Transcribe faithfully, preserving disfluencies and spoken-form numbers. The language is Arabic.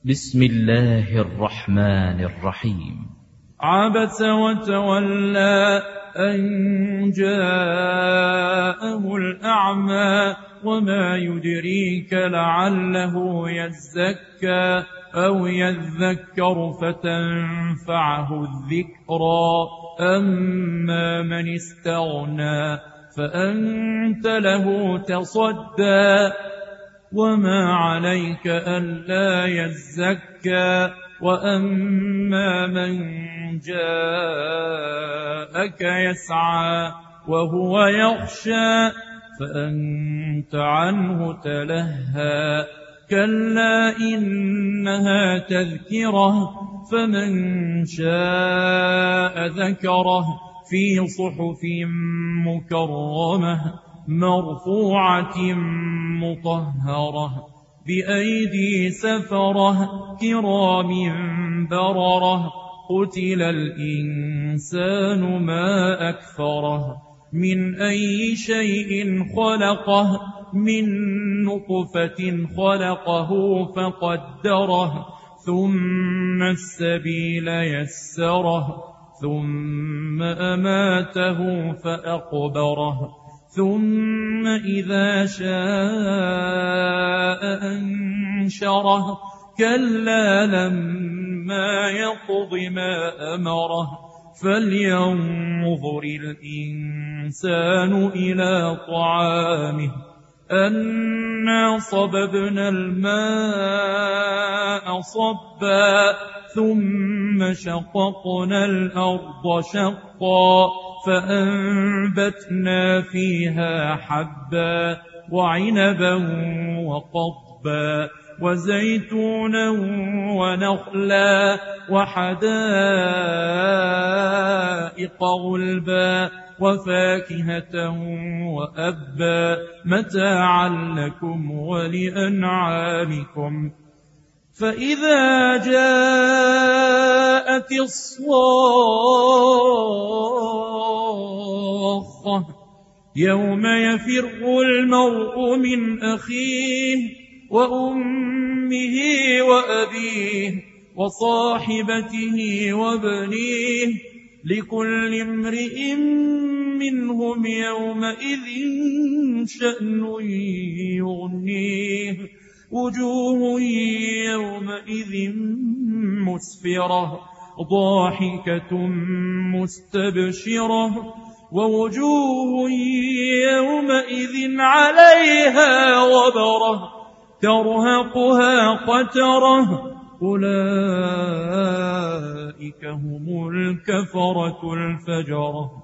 بسم الله الرحمن الرحيم. عبس وتولى أن جاءه الأعمى وما يدريك لعله يزكى أو يذكر فتنفعه الذكرى أما من استغنى فأنت له تصدى وما عليك ألا يزكى وأما من جاءك يسعى وهو يخشى فأنت عنه تلهى كلا إنها تذكرة فمن شاء ذكره في صحف مكرمة مرفوعة مطهرة بأيدي سفرة كرام بررة قتل الإنسان ما أكفره من أي شيء خلقه من نطفة خلقه فقدره ثم السبيل يسره ثم أماته فأقبره ثم إذا شاء أنشره كلا لما يقض ما أمره فلينظر الإنسان إلى طعامه أنا صببنا الماء صبا ثم شققنا الأرض شقا فأنبتنا فيها حبا وعنبا وقضبا وزيتونا ونخلا وحدائق غلبا وفاكهة وأبا متاعا لكم ولأنعامكم فإذا جاءت الصاخة يوم يفر المرء من أخيه وأمه وأبيه وصاحبته وبنيه لكل امرئ منهم يومئذ شأن يغنيه وجوه يومئذ مسفرة ضاحكة مستبشرة ووجوه يومئذ عليها غبرة ترهقها قترة أولئك هم الكفرة الفجرة.